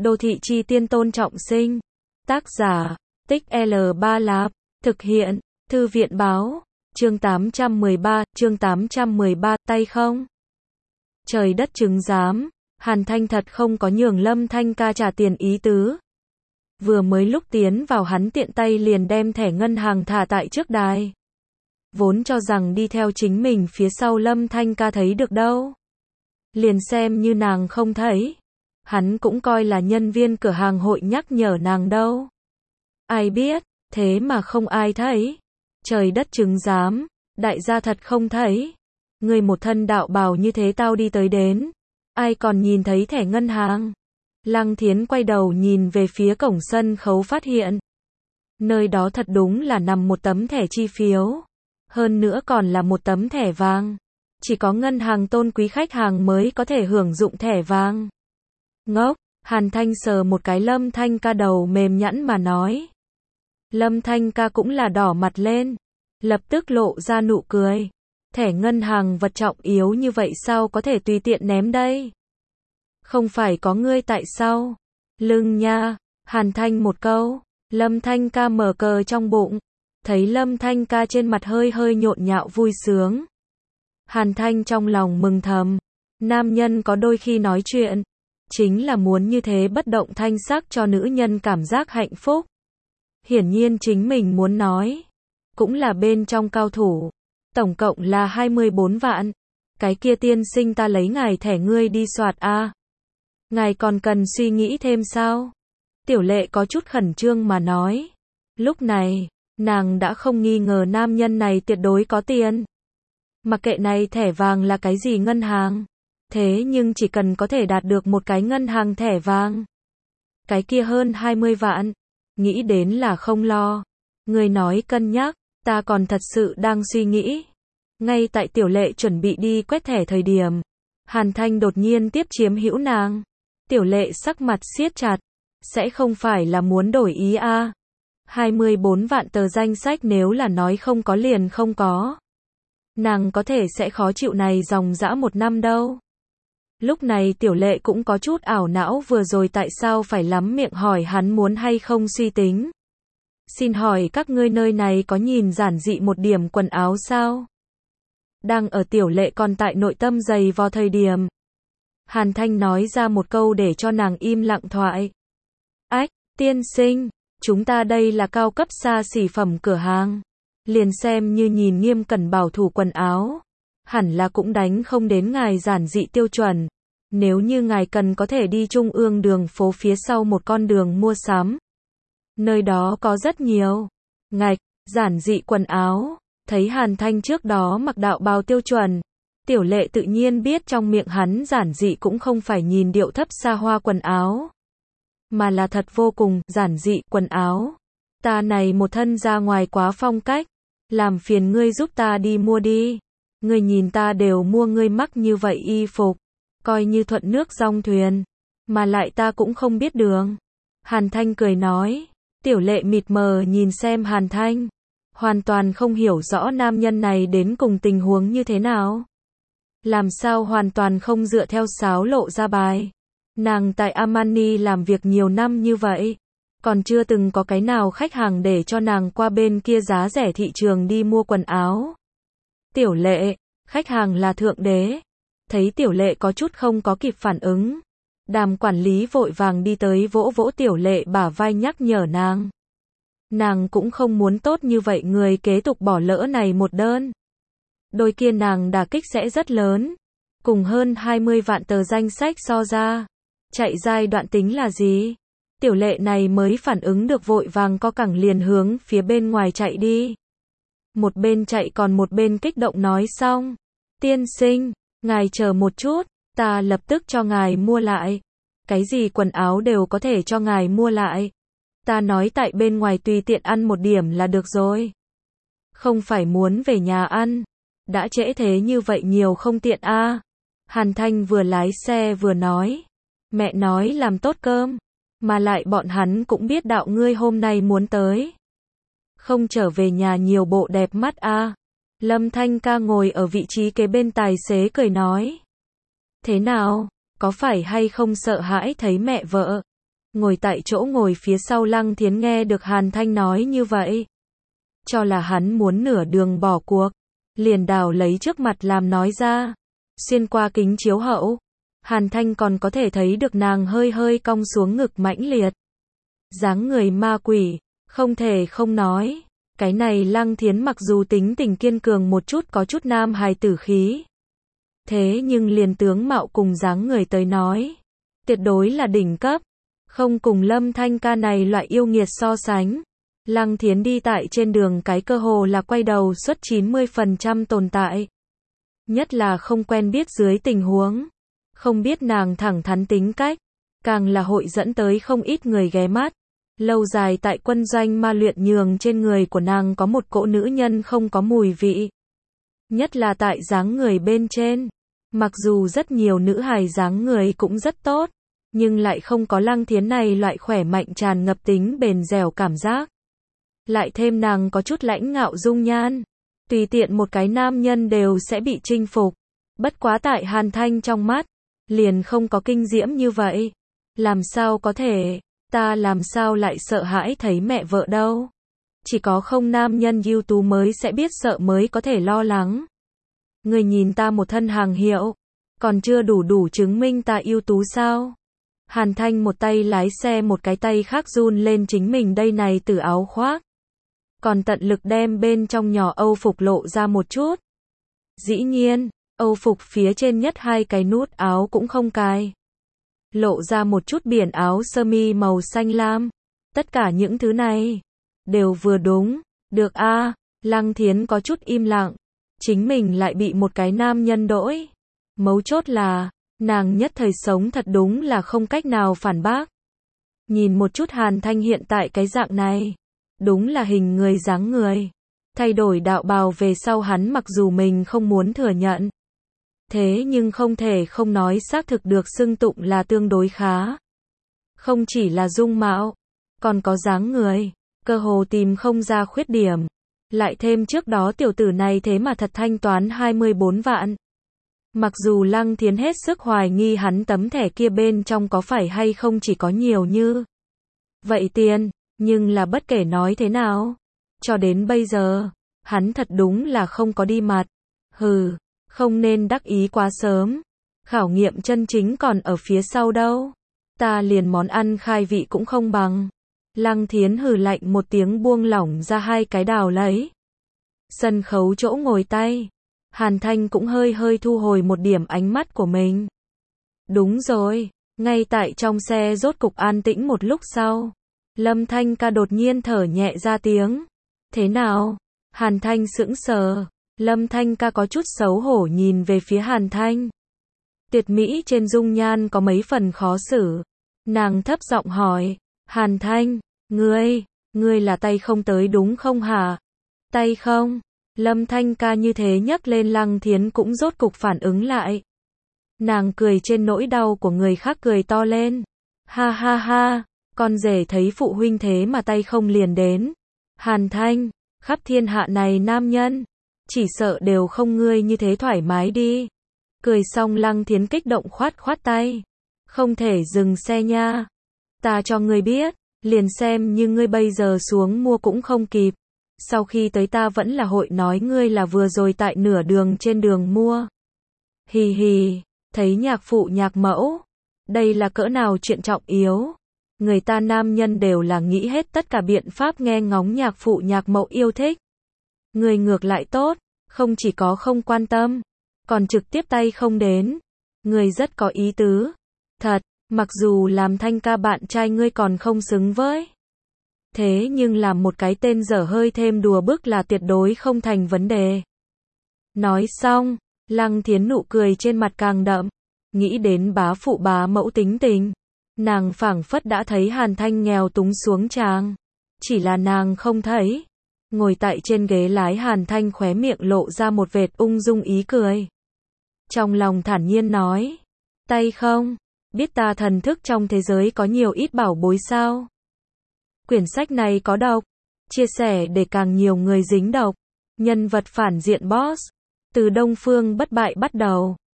Đô thị chi tiên Tôn Trọng Sinh. Tác giả, Tích L3 Lạp. Thực hiện, Thư viện báo. Chương 813, tay không. Trời đất chứng giám, Hàn Thanh thật không có nhường Lâm Thanh ca trả tiền ý tứ. Vừa mới lúc tiến vào hắn tiện tay liền đem thẻ ngân hàng thả tại trước đài. Vốn cho rằng đi theo chính mình phía sau Lâm Thanh ca thấy được đâu. Liền xem như nàng không thấy. Hắn cũng coi là nhân viên cửa hàng hội nhắc nhở nàng đâu. Ai biết, thế mà không ai thấy. Trời đất chứng giám, đại gia thật không thấy. Người một thân đạo bào như thế tao đi tới đến. Ai còn nhìn thấy thẻ ngân hàng. Lăng Thiến quay đầu nhìn về phía cổng sân khấu phát hiện. Nơi đó thật đúng là nằm một tấm thẻ chi phiếu. Hơn nữa còn là một tấm thẻ vàng. Chỉ có ngân hàng tôn quý khách hàng mới có thể hưởng dụng thẻ vàng. Ngốc, Hàn Thanh sờ một cái Lâm Thanh ca đầu mềm nhẵn mà nói. Lâm Thanh ca cũng là đỏ mặt lên. Lập tức lộ ra nụ cười. Thẻ ngân hàng vật trọng yếu như vậy sao có thể tùy tiện ném đây? Không phải có ngươi tại sao? Lưng nha, Hàn Thanh một câu. Lâm Thanh ca mở cờ trong bụng. Thấy Lâm Thanh ca trên mặt hơi hơi nhộn nhạo vui sướng. Hàn Thanh trong lòng mừng thầm. Nam nhân có đôi khi nói chuyện. Chính là muốn như thế bất động thanh sắc cho nữ nhân cảm giác hạnh phúc. Hiển nhiên chính mình muốn nói. Cũng là bên trong cao thủ. Tổng cộng là 24 vạn. Cái kia tiên sinh ta lấy ngài thẻ ngươi đi soạt a. Ngài còn cần suy nghĩ thêm sao? Tiểu Lệ có chút khẩn trương mà nói. Lúc này, nàng đã không nghi ngờ nam nhân này tuyệt đối có tiền. Mặc kệ này thẻ vàng là cái gì ngân hàng. Thế nhưng chỉ cần có thể đạt được một cái ngân hàng thẻ vàng. Cái kia hơn 20 vạn. Nghĩ đến là không lo. Người nói cân nhắc, ta còn thật sự đang suy nghĩ. Ngay tại Tiểu Lệ chuẩn bị đi quét thẻ thời điểm. Hàn Thanh đột nhiên tiếp chiếm hữu nàng. Tiểu Lệ sắc mặt siết chặt. Sẽ không phải là muốn đổi ý a? 24 vạn tờ danh sách nếu là nói không có liền không có. Nàng có thể sẽ khó chịu này dòng dã một năm đâu. Lúc này Tiểu Lệ cũng có chút ảo não vừa rồi tại sao phải lắm miệng hỏi hắn muốn hay không suy tính. Xin hỏi các ngươi nơi này có nhìn giản dị một điểm quần áo sao? Đang ở Tiểu Lệ còn tại nội tâm dày vò thời điểm. Hàn Thanh nói ra một câu để cho nàng im lặng thoại. Ách, tiên sinh, chúng ta đây là cao cấp xa xỉ phẩm cửa hàng. Liền xem như nhìn nghiêm cẩn bảo thủ quần áo. Hẳn là cũng đánh không đến ngài giản dị tiêu chuẩn. Nếu như ngài cần có thể đi trung ương đường phố phía sau một con đường mua sắm. Nơi đó có rất nhiều. Ngạch, giản dị quần áo. Thấy Hàn Thanh trước đó mặc đạo bào tiêu chuẩn. Tiểu Lệ tự nhiên biết trong miệng hắn giản dị cũng không phải nhìn điệu thấp xa hoa quần áo. Mà là thật vô cùng giản dị quần áo. Ta này một thân ra ngoài quá phong cách. Làm phiền ngươi giúp ta đi mua đi. Ngươi nhìn ta đều mua ngươi mắc như vậy y phục. Coi như thuận nước dong thuyền. Mà lại ta cũng không biết đường. Hàn Thanh cười nói. Tiểu Lệ mịt mờ nhìn xem Hàn Thanh. Hoàn toàn không hiểu rõ nam nhân này đến cùng tình huống như thế nào. Làm sao hoàn toàn không dựa theo sáo lộ ra bài. Nàng tại Armani làm việc nhiều năm như vậy. Còn chưa từng có cái nào khách hàng để cho nàng qua bên kia giá rẻ thị trường đi mua quần áo. Tiểu Lệ, khách hàng là thượng đế. Thấy Tiểu Lệ có chút không có kịp phản ứng. Đàm quản lý vội vàng đi tới vỗ vỗ Tiểu Lệ bả vai nhắc nhở nàng. Nàng cũng không muốn tốt như vậy người kế tục bỏ lỡ này một đơn. Đôi kia nàng đả kích sẽ rất lớn. Cùng hơn 20 vạn tờ danh sách so ra. Chạy giai đoạn tính là gì? Tiểu Lệ này mới phản ứng được vội vàng co cẳng liền hướng phía bên ngoài chạy đi. Một bên chạy còn một bên kích động nói xong. Tiên sinh, ngài chờ một chút, ta lập tức cho ngài mua lại. Cái gì quần áo đều có thể cho ngài mua lại. Ta nói tại bên ngoài tùy tiện ăn một điểm là được rồi. Không phải muốn về nhà ăn. Đã trễ thế như vậy nhiều không tiện a. Hàn Thanh vừa lái xe vừa nói. Mẹ nói làm tốt cơm. Mà lại bọn hắn cũng biết đạo ngươi hôm nay muốn tới. Không trở về nhà nhiều bộ đẹp mắt a. Lâm Thanh ca ngồi ở vị trí kế bên tài xế cười nói. Thế nào, có phải hay không sợ hãi thấy mẹ vợ? Ngồi tại chỗ ngồi phía sau Lăng Thiến nghe được Hàn Thanh nói như vậy. Cho là hắn muốn nửa đường bỏ cuộc. Liền đào lấy trước mặt làm nói ra. Xuyên qua kính chiếu hậu. Hàn Thanh còn có thể thấy được nàng hơi hơi cong xuống ngực mãnh liệt. Dáng người ma quỷ, không thể không nói. Cái này Lăng Thiến mặc dù tính tình kiên cường một chút có chút nam hài tử khí. Thế nhưng liền tướng mạo cùng dáng người tới nói. Tuyệt đối là đỉnh cấp. Không cùng Lâm Thanh ca này loại yêu nghiệt so sánh. Lăng Thiến đi tại trên đường cái cơ hồ là quay đầu suốt 90% tồn tại. Nhất là không quen biết dưới tình huống. Không biết nàng thẳng thắn tính cách. Càng là hội dẫn tới không ít người ghé mắt. Lâu dài tại quân doanh ma luyện nhường trên người của nàng có một cỗ nữ nhân không có mùi vị. Nhất là tại dáng người bên trên. Mặc dù rất nhiều nữ hài dáng người cũng rất tốt. Nhưng lại không có Lăng Thiến này loại khỏe mạnh tràn ngập tính bền dẻo cảm giác. Lại thêm nàng có chút lãnh ngạo dung nhan. Tùy tiện một cái nam nhân đều sẽ bị chinh phục. Bất quá tại Hàn Thanh trong mắt. Liền không có kinh diễm như vậy. Làm sao có thể, ta làm sao lại sợ hãi thấy mẹ vợ đâu. Chỉ có không nam nhân ưu tú mới sẽ biết sợ mới có thể lo lắng. Người nhìn ta một thân hàng hiệu. Còn chưa đủ chứng minh ta ưu tú sao. Hàn Thanh một tay lái xe một cái tay khác run lên chính mình đây này từ áo khoác. Còn tận lực đem bên trong nhỏ Âu phục lộ ra một chút. Dĩ nhiên, Âu phục phía trên nhất hai cái nút áo cũng không cài. Lộ ra một chút biển áo sơ mi màu xanh lam. Tất cả những thứ này đều vừa đúng. Được a. Lăng Thiến có chút im lặng. Chính mình lại bị một cái nam nhân đỗi. Mấu chốt là nàng nhất thời sống thật đúng là không cách nào phản bác. Nhìn một chút Hàn Thanh hiện tại cái dạng này. Đúng là hình người dáng người. Thay đổi đạo bào về sau hắn mặc dù mình không muốn thừa nhận. Thế nhưng không thể không nói xác thực được xưng tụng là tương đối khá. Không chỉ là dung mạo, còn có dáng người, cơ hồ tìm không ra khuyết điểm. Lại thêm trước đó tiểu tử này thế mà thật thanh toán 24 vạn. Mặc dù Lăng Thiến hết sức hoài nghi hắn tấm thẻ kia bên trong có phải hay không chỉ có nhiều như vậy tiền, nhưng là bất kể nói thế nào. Cho đến bây giờ, hắn thật đúng là không có đi mặt. Hừ. Không nên đắc ý quá sớm. Khảo nghiệm chân chính còn ở phía sau đâu. Ta liền món ăn khai vị cũng không bằng. Lăng Thiến hừ lạnh một tiếng buông lỏng ra hai cái đào lấy. Sân khấu chỗ ngồi tay. Hàn Thanh cũng hơi hơi thu hồi một điểm ánh mắt của mình. Đúng rồi. Ngay tại trong xe rốt cục an tĩnh một lúc sau. Lâm Thanh ca đột nhiên thở nhẹ ra tiếng. Thế nào? Hàn Thanh sững sờ. Lâm Thanh ca có chút xấu hổ nhìn về phía Hàn Thanh. Tuyệt mỹ trên dung nhan có mấy phần khó xử. Nàng thấp giọng hỏi. Hàn Thanh, ngươi là tay không tới đúng không hả? Tay không? Lâm Thanh ca như thế nhắc lên Lăng Thiến cũng rốt cục phản ứng lại. Nàng cười trên nỗi đau của người khác cười to lên. Ha ha ha, con rể thấy phụ huynh thế mà tay không liền đến. Hàn Thanh, khắp thiên hạ này nam nhân. Chỉ sợ đều không ngươi như thế thoải mái đi. Cười xong Lăng Thiến kích động khoát tay. Không thể dừng xe nha. Ta cho ngươi biết, liền xem như ngươi bây giờ xuống mua cũng không kịp. Sau khi tới ta vẫn là hội nói ngươi là vừa rồi tại nửa đường trên đường mua. Hì hì, thấy nhạc phụ nhạc mẫu. Đây là cỡ nào chuyện trọng yếu. Người ta nam nhân đều là nghĩ hết tất cả biện pháp nghe ngóng nhạc phụ nhạc mẫu yêu thích. Người ngược lại tốt, không chỉ có không quan tâm, còn trực tiếp tay không đến. Người rất có ý tứ. Thật, mặc dù làm Thanh ca bạn trai ngươi còn không xứng với. Thế nhưng làm một cái tên dở hơi thêm đùa bức là tuyệt đối không thành vấn đề. Nói xong, Lăng Thiến nụ cười trên mặt càng đậm. Nghĩ đến bá phụ bá mẫu tính tình. Nàng phảng phất đã thấy Hàn Thanh nghèo túng xuống tràng. Chỉ là nàng không thấy. Ngồi tại trên ghế lái Hàn Thanh khóe miệng lộ ra một vệt ung dung ý cười. Trong lòng thản nhiên nói. Tay không? Biết ta thần thức trong thế giới có nhiều ít bảo bối sao? Quyển sách này có độc. Chia sẻ để càng nhiều người dính độc. Nhân vật phản diện boss. Từ Đông Phương bất bại bắt đầu.